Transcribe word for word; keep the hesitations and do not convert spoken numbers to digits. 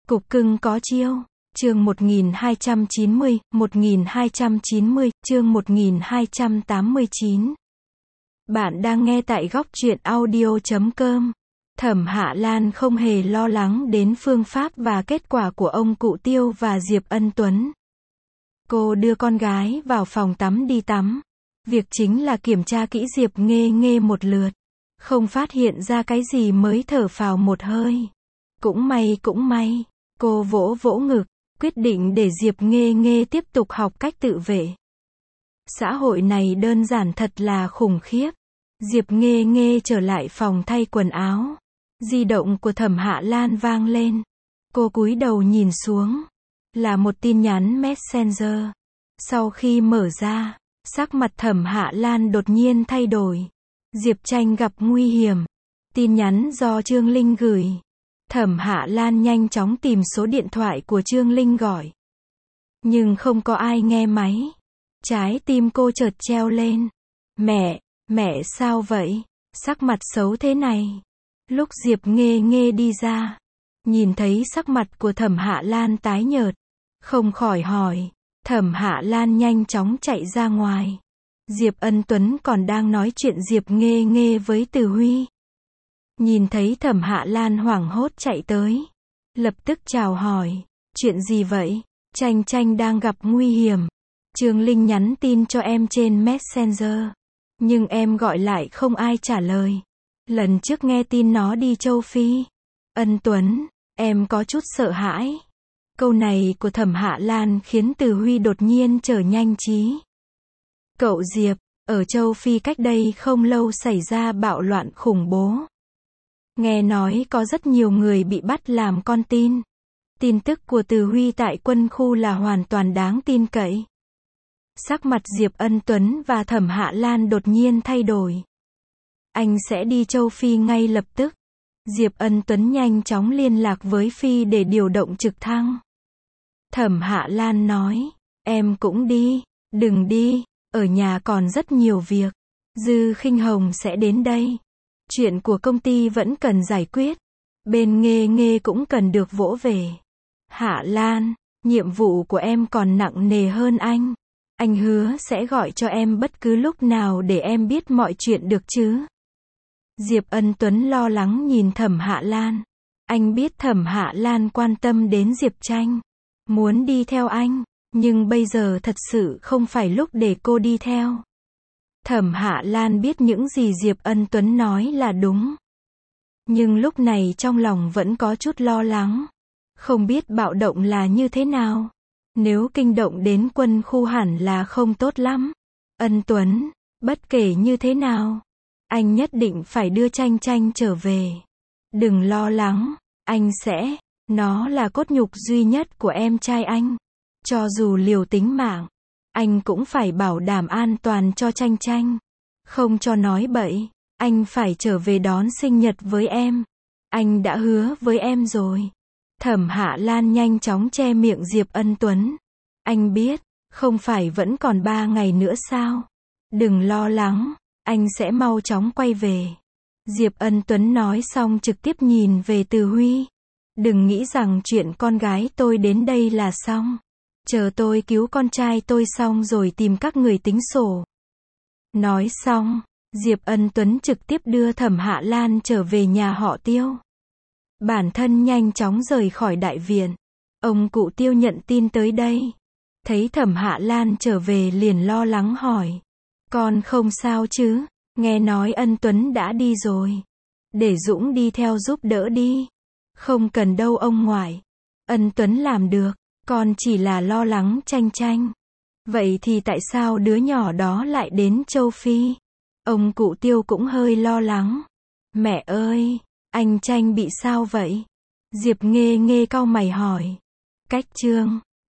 Cục cưng có chiêu. Chương một nghìn hai trăm chín mươi, một nghìn hai trăm chín mươi, chương một nghìn hai trăm tám mươi chín. Bạn đang nghe tại góc truyện audio chấm com. Thẩm Hạ Lan không hề lo lắng đến phương pháp và kết quả của ông cụ Tiêu và Diệp Ân Tuấn. Cô đưa con gái vào phòng tắm đi tắm. Việc chính là kiểm tra kỹ Diệp Nghê Nghê một lượt. Không phát hiện ra cái gì mới thở phào một hơi. Cũng may cũng may. Cô vỗ vỗ ngực, quyết định để Diệp Nghê Nghê tiếp tục học cách tự vệ. Xã hội này đơn giản thật là khủng khiếp. Diệp Nghê Nghê trở lại phòng thay quần áo. Di động của Thẩm Hạ Lan vang lên. Cô cúi đầu nhìn xuống. Là một tin nhắn Messenger. Sau khi mở ra, sắc mặt Thẩm Hạ Lan đột nhiên thay đổi. Diệp Tranh gặp nguy hiểm. Tin nhắn do Trương Linh gửi. Thẩm Hạ Lan nhanh chóng tìm số điện thoại của Trương Linh gọi. Nhưng không có ai nghe máy. Trái tim cô chợt treo lên. Mẹ, mẹ sao vậy? Sắc mặt xấu thế này. Lúc Diệp Nghê Nghê đi ra, nhìn thấy sắc mặt của Thẩm Hạ Lan tái nhợt, không khỏi hỏi. Thẩm Hạ Lan nhanh chóng chạy ra ngoài. Diệp Ân Tuấn còn đang nói chuyện Diệp Nghê Nghê với Từ Huy. Nhìn thấy Thẩm Hạ Lan hoảng hốt chạy tới, lập tức chào hỏi. Chuyện gì vậy? Tranh Tranh đang gặp nguy hiểm. Trương Linh nhắn tin cho em trên Messenger. Nhưng em gọi lại không ai trả lời. Lần trước nghe tin nó đi châu Phi. Ân Tuấn, em có chút sợ hãi. Câu này của Thẩm Hạ Lan khiến Từ Huy đột nhiên trở nhanh trí. Cậu Diệp, ở châu Phi cách đây không lâu xảy ra bạo loạn khủng bố. Nghe nói có rất nhiều người bị bắt làm con tin. Tin tức của Từ Huy tại quân khu là hoàn toàn đáng tin cậy. Sắc mặt Diệp Ân Tuấn và Thẩm Hạ Lan đột nhiên thay đổi. Anh sẽ đi châu Phi ngay lập tức. Diệp Ân Tuấn nhanh chóng liên lạc với Phi để điều động trực thăng. Thẩm Hạ Lan nói, em cũng đi. Đừng đi, ở nhà còn rất nhiều việc. Dư Khinh Hồng sẽ đến đây. Chuyện của công ty vẫn cần giải quyết. Bên Nghê Nghê cũng cần được vỗ về. Hạ Lan, nhiệm vụ của em còn nặng nề hơn anh. Anh hứa sẽ gọi cho em bất cứ lúc nào để em biết mọi chuyện được chứ. Diệp Ân Tuấn lo lắng nhìn Thẩm Hạ Lan. Anh biết Thẩm Hạ Lan quan tâm đến Diệp Tranh. Muốn đi theo anh. Nhưng bây giờ thật sự không phải lúc để cô đi theo. Thẩm Hạ Lan biết những gì Diệp Ân Tuấn nói là đúng. Nhưng lúc này trong lòng vẫn có chút lo lắng. Không biết bạo động là như thế nào. Nếu kinh động đến quân khu hẳn là không tốt lắm. Ân Tuấn, bất kể như thế nào, anh nhất định phải đưa Tranh Tranh trở về. Đừng lo lắng, anh sẽ, nó là cốt nhục duy nhất của em trai anh. Cho dù liều tính mạng, anh cũng phải bảo đảm an toàn cho Tranh Tranh. Không cho nói bậy, anh phải trở về đón sinh nhật với em. Anh đã hứa với em rồi. Thẩm Hạ Lan nhanh chóng che miệng Diệp Ân Tuấn. Anh biết, không phải vẫn còn ba ngày nữa sao? Đừng lo lắng, anh sẽ mau chóng quay về. Diệp Ân Tuấn nói xong trực tiếp nhìn về Từ Huy. Đừng nghĩ rằng chuyện con gái tôi đến đây là xong. Chờ tôi cứu con trai tôi xong rồi tìm các người tính sổ. Nói xong, Diệp Ân Tuấn trực tiếp đưa Thẩm Hạ Lan trở về nhà họ Tiêu. Bản thân nhanh chóng rời khỏi đại viện. Ông cụ Tiêu nhận tin tới đây. Thấy Thẩm Hạ Lan trở về liền lo lắng hỏi. Con không sao chứ? Nghe nói Ân Tuấn đã đi rồi. Để Dũng đi theo giúp đỡ đi. Không cần đâu ông ngoại. Ân Tuấn làm được. Con chỉ là lo lắng Tranh Tranh. Vậy thì tại sao đứa nhỏ đó lại đến châu Phi? Ông cụ Tiêu cũng hơi lo lắng. Mẹ ơi, anh Tranh bị sao vậy? Diệp Nghê Nghê cau mày hỏi. Cách chương